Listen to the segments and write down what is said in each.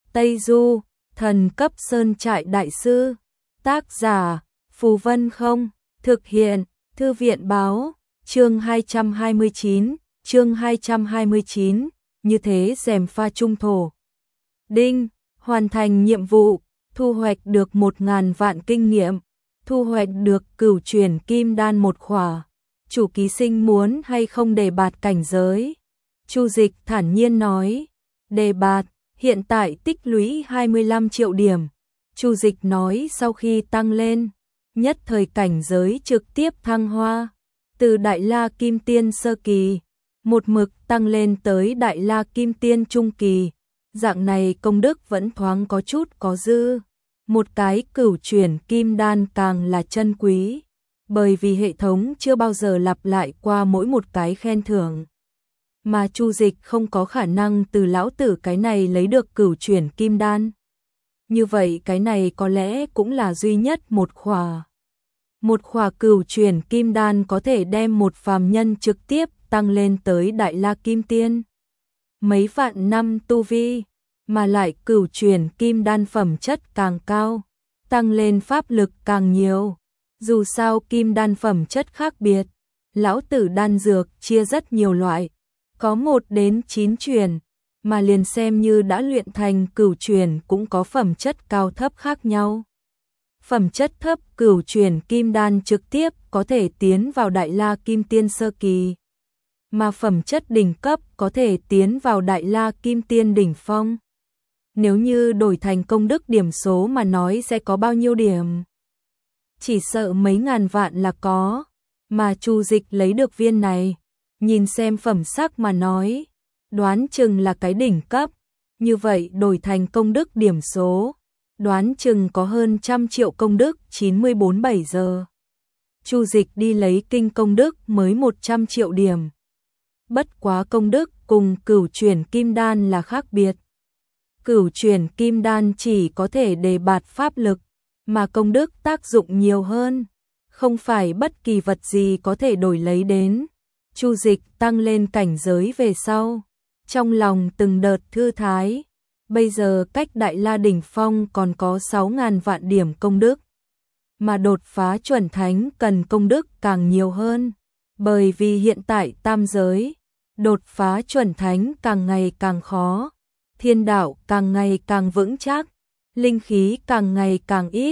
Tây Du, thần cấp sơn trại đại sư. Tác giả, Phù Vân Không, thực hiện, Thư viện báo, chương 229, như thế rèm pha trung thổ. Đinh, hoàn thành nhiệm vụ, thu hoạch được 1000 vạn kinh nghiệm, thu hoạch được cửu chuyển kim đan một khỏa. Chủ ký sinh muốn hay không đề bạt cảnh giới? Chu Dịch thản nhiên nói, đề bạt, hiện tại tích lũy 25 triệu điểm. Chu Dịch nói sau khi tăng lên, nhất thời cảnh giới trực tiếp thăng hoa, từ Đại La Kim Tiên sơ kỳ, một mực tăng lên tới Đại La Kim Tiên trung kỳ. Dạng này công đức vẫn thoáng có chút có dư. Một cái cửu chuyển kim đan càng là chân quý, bởi vì hệ thống chưa bao giờ lặp lại qua mỗi một cái khen thưởng. Mà Chu Dịch không có khả năng từ lão tử cái này lấy được cửu chuyển kim đan. Như vậy cái này có lẽ cũng là duy nhất một khỏa. Một khỏa cửu chuyển kim đan có thể đem một phàm nhân trực tiếp tăng lên tới Đại La Kim Tiên. Mấy vạn năm tu vi, mà lại cửu chuyển kim đan phẩm chất càng cao, tăng lên pháp lực càng nhiều. Dù sao kim đan phẩm chất khác biệt, lão tử đan dược chia rất nhiều loại, có 1 đến 9 chuyển, mà liền xem như đã luyện thành cửu chuyển cũng có phẩm chất cao thấp khác nhau. Phẩm chất thấp cửu chuyển kim đan trực tiếp có thể tiến vào Đại La Kim Tiên sơ kỳ, mà phẩm chất đỉnh cấp có thể tiến vào Đại La Kim Tiên đỉnh phong. Nếu như đổi thành công đức điểm số mà nói sẽ có bao nhiêu điểm? Chỉ sợ mấy ngàn vạn là có, mà Chu Dịch lấy được viên này, nhìn xem phẩm sắc mà nói, đoán chừng là cái đỉnh cấp, như vậy đổi thành công đức điểm số, đoán chừng có hơn 100 triệu công đức 94-7 giờ. Chu Dịch đi lấy kinh công đức mới 100 triệu điểm. Bất quá công đức cùng cửu chuyển kim đan là khác biệt. Cửu chuyển kim đan chỉ có thể đề bạt pháp lực, mà công đức tác dụng nhiều hơn, không phải bất kỳ vật gì có thể đổi lấy đến. Chu Dịch tăng lên cảnh giới về sau, trong lòng từng đợt thư thái, bây giờ cách Đại La đỉnh phong còn có 6.000 vạn điểm công đức, mà đột phá chuẩn thánh cần công đức càng nhiều hơn, bởi vì hiện tại tam giới, đột phá chuẩn thánh càng ngày càng khó, thiên đạo càng ngày càng vững chắc, linh khí càng ngày càng ít,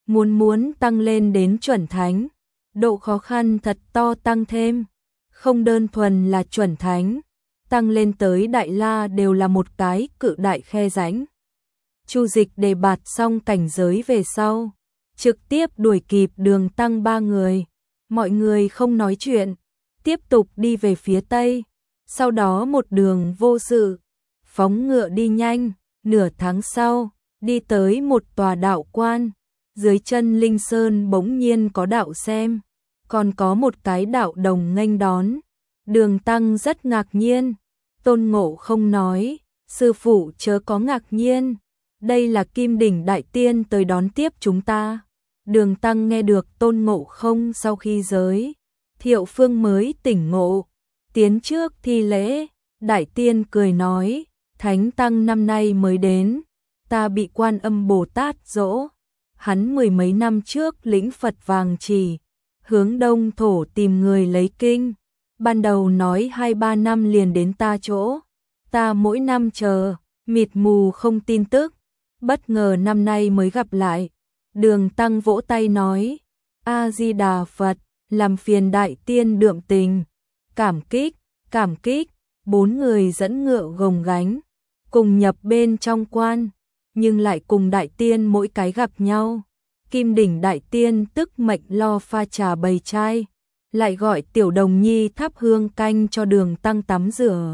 muốn tăng lên đến chuẩn thánh, độ khó khăn thật to tăng thêm, không đơn thuần là chuẩn thánh, tăng lên tới Đại La đều là một cái cự đại khe rãnh. Chu Dịch đề bạt xong cảnh giới về sau, trực tiếp đuổi kịp Đường Tăng 3 người, mọi người không nói chuyện, tiếp tục đi về phía Tây, sau đó một đường vô sự, phóng ngựa đi nhanh, nửa tháng sau, đi tới một tòa đạo quan, dưới chân Linh Sơn bỗng nhiên có đạo xem, còn có một cái đạo đồng nghênh đón. Đường Tăng rất ngạc nhiên, Tôn Ngộ Không nói, sư phụ chớ có ngạc nhiên, đây là Kim Đỉnh Đại Tiên tới đón tiếp chúng ta. Đường Tăng nghe được Tôn Ngộ Không sau khi giới thiệu phương mới tỉnh ngộ, tiến trước thi lễ, Đại Tiên cười nói, Thánh Tăng năm nay mới đến, ta bị Quan Âm Bồ Tát dỗ, hắn 10 mấy năm trước lĩnh Phật Vàng Chỉ, hướng Đông Thổ tìm người lấy kinh, ban đầu nói 2-3 năm liền đến ta chỗ, ta mỗi năm chờ, mịt mù không tin tức, bất ngờ năm nay mới gặp lại. Đường Tăng vỗ tay nói, A-di-đà Phật, làm phiền Đại Tiên đượm tình, cảm kích, 4 người dẫn ngựa gồng gánh, cùng nhập bên trong quan, nhưng lại cùng Đại Tiên mỗi cái gặp nhau. Kim Đỉnh Đại Tiên tức mệnh lo pha trà bày chai, lại gọi Tiểu Đồng Nhi thắp hương canh cho Đường Tăng tắm rửa.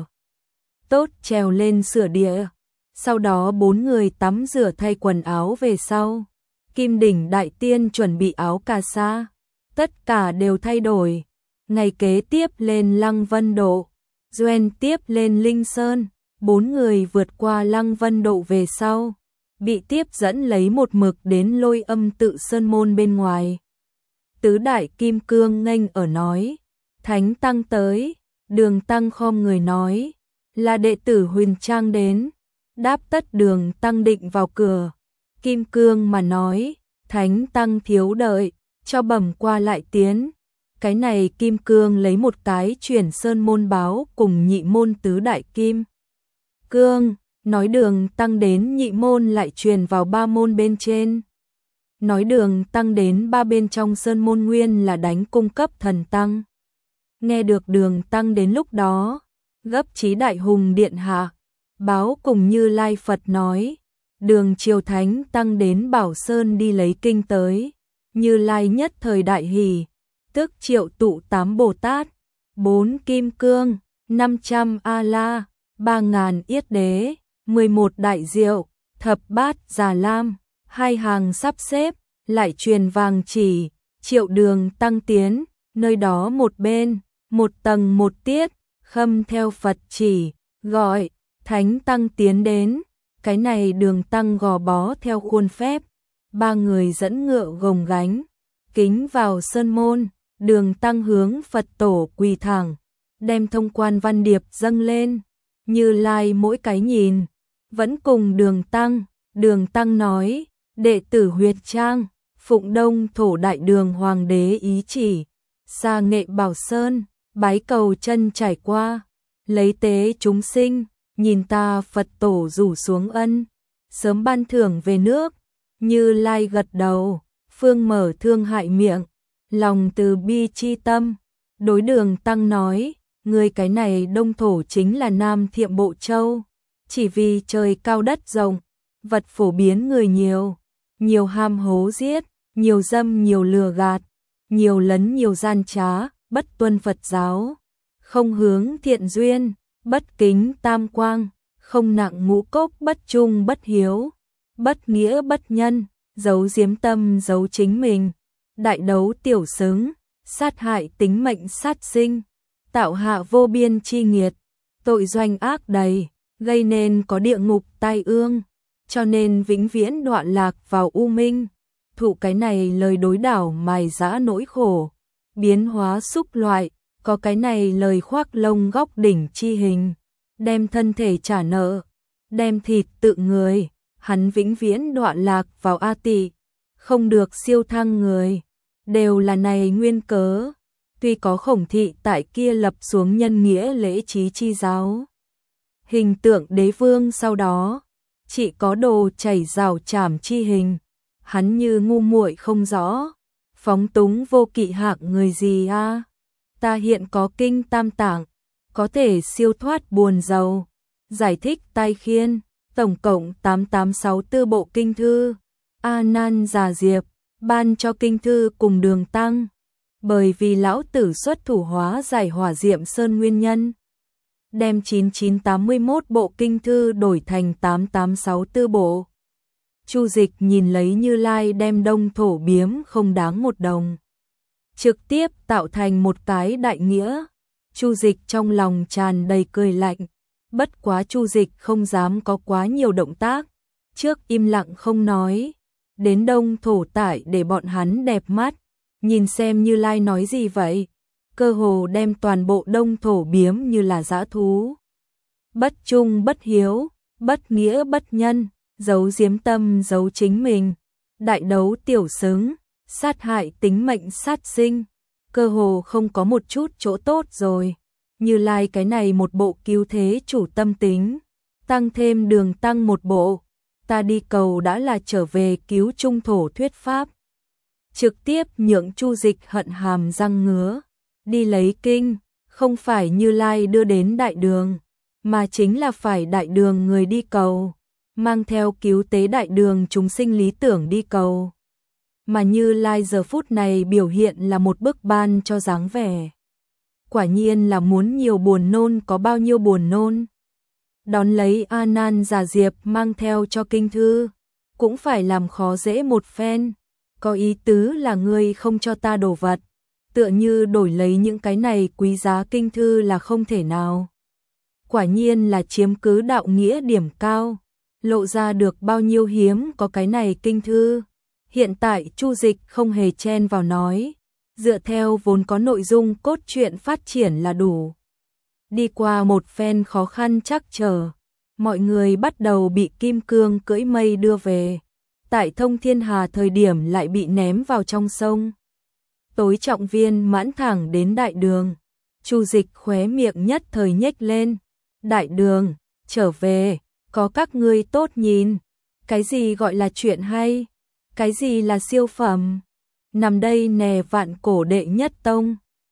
Tốt trèo lên sửa địa, sau đó 4 người tắm rửa thay quần áo về sau. Kim Đỉnh Đại Tiên chuẩn bị áo cà sa, tất cả đều thay đổi. Ngày kế tiếp lên Lăng Vân Độ, Doen tiếp lên Linh Sơn, 4 người vượt qua Lăng Vân Độ về sau, bị tiếp dẫn lấy một mực đến Lôi Âm Tự Sơn môn bên ngoài. Tứ Đại Kim Cương nghênh ở nói, Thánh Tăng tới, Đường Tăng khom người nói, là đệ tử Huỳnh Trang đến. đáp tất Đường Tăng định vào cửa. Kim Cương mà nói, Thánh Tăng thiếu đợi, cho bẩm qua lại tiến. Cái này Kim Cương lấy một cái chuyển sơn môn báo cùng nhị môn tứ đại Kim Cương, nói Đường Tăng đến nhị môn lại truyền vào ba môn bên trên. Nói Đường Tăng đến ba bên trong sơn môn nguyên là đánh cung cấp thần tăng. Nghe được Đường Tăng đến lúc đó, gấp chí đại hùng điện hạ, báo cùng Như Lai Phật nói, Đường Triều Thánh Tăng đến Bảo Sơn đi lấy kinh tới. Như Lai nhất thời đại hỷ, tức triệu tụ 8 Bồ Tát, 4 Kim Cương, 500 A-la, 3.000 Yết Đế, 11 Đại Diệu, thập bát Già Lam, 2 hàng sắp xếp, lại truyền vàng chỉ, triệu Đường Tăng tiến, nơi đó một bên, một tầng một tiết, khâm theo Phật chỉ, gọi, Thánh Tăng tiến đến, cái này Đường Tăng gò bó theo khuôn phép, ba người dẫn ngựa gồng gánh, kính vào sơn môn, Đường Tăng hướng Phật tổ quỳ thẳng, đem thông quan văn điệp dâng lên, Như Lai mỗi cái nhìn, vẫn cùng Đường Tăng nói, đệ tử Huyệt Trang, phụng Đông Thổ Đại Đường Hoàng đế ý chỉ, xa nghệ Bảo Sơn, bái cầu chân trải qua, lấy tế chúng sinh, nhìn ta Phật tổ rủ xuống ân, sớm ban thưởng về nước. Như Lai gật đầu, phương mở thương hại miệng, lòng từ bi chi tâm, đối Đường Tăng nói, người cái này Đông Thổ chính là Nam Thiệm Bộ Châu, chỉ vì trời cao đất rộng, vật phổ biến người nhiều, nhiều ham hố giết, nhiều dâm nhiều lừa gạt, nhiều lấn nhiều gian trá, bất tuân Phật giáo, không hướng thiện duyên, bất kính tam quang, không nặng ngũ cốc, bất trung bất hiếu, bất nghĩa bất nhân, giấu giếm tâm giấu chính mình, đại đấu tiểu xứng, sát hại tính mệnh sát sinh, tạo hạ vô biên chi nghiệt, tội doanh ác đầy, gây nên có địa ngục tai ương, cho nên vĩnh viễn đọa lạc vào u minh, thụ cái này lời đối đảo mài dã nỗi khổ, biến hóa xúc loại, có cái này lời khoác lông góc đỉnh chi hình, đem thân thể trả nợ, đem thịt tự người, hắn vĩnh viễn đọa lạc vào A Tỳ, không được siêu thăng người, đều là này nguyên cớ. Tuy có Khổng Thị tại kia lập xuống nhân nghĩa lễ trí chi giáo, hình tượng đế vương sau đó, chỉ có đồ chảy rào chảm chi hình, hắn như ngu muội không rõ, phóng túng vô kỵ hạng người gì a? Ta hiện có kinh tam tạng, có thể siêu thoát buồn giàu, giải thích tai khiên, tổng cộng 8864 bộ kinh thư, A Nan Già Diệp ban cho kinh thư cùng Đường Tăng, bởi vì lão tử xuất thủ hóa giải Hỏa Diệm Sơn nguyên nhân, đem 9981 bộ kinh thư đổi thành 8864 bộ. Chu Dịch nhìn lấy Như Lai đem Đông Thổ biếm không đáng một đồng, trực tiếp tạo thành một cái đại nghĩa. Chu Dịch trong lòng tràn đầy cười lạnh, bất quá Chu Dịch không dám có quá nhiều động tác, trước im lặng không nói, đến Đông Thổ tại để bọn hắn đẹp mắt, nhìn xem Như Lai nói gì vậy, cơ hồ đem toàn bộ Đông Thổ biếm như là dã thú. Bất trung bất hiếu, bất nghĩa bất nhân, giấu giếm tâm giấu chính mình, đại đấu tiểu xứng, sát hại tính mệnh sát sinh, cơ hồ không có một chút chỗ tốt rồi. Như Lai cái này một bộ cứu thế chủ tâm tính, tăng thêm Đường Tăng một bộ, ta đi cầu đã là trở về cứu trung thổ thuyết pháp. Trực tiếp nhượng Chu Dịch hận hàm răng ngứa, đi lấy kinh, không phải Như Lai đưa đến đại đường, mà chính là phải đại đường người đi cầu, mang theo cứu tế đại đường chúng sinh lý tưởng đi cầu. Mà Như Lai giờ phút này biểu hiện là một bức ban cho dáng vẻ. Quả nhiên là muốn nhiều buồn nôn có bao nhiêu buồn nôn. Đón lấy A Nan Già Diệp mang theo cho kinh thư, cũng phải làm khó dễ một phen, có ý tứ là ngươi không cho ta đồ vật, tựa như đổi lấy những cái này quý giá kinh thư là không thể nào. Quả nhiên là chiếm cứ đạo nghĩa điểm cao, lộ ra được bao nhiêu hiếm có cái này kinh thư. Hiện tại Chu Dịch không hề chen vào nói, dựa theo vốn có nội dung cốt truyện phát triển là đủ. Đi qua một phen khó khăn trắc trở, mọi người bắt đầu bị kim cương cưỡi mây đưa về. Tại Thông Thiên Hà thời điểm lại bị ném vào trong sông. Tối Trọng Viên mãn thẳng đến đại đường. Chu Dịch khóe miệng nhất thời nhếch lên. Đại đường, trở về, có các ngươi tốt nhìn. Cái gì gọi là chuyện hay? Cái gì là siêu phẩm? Nằm đây nè vạn cổ đệ nhất tông.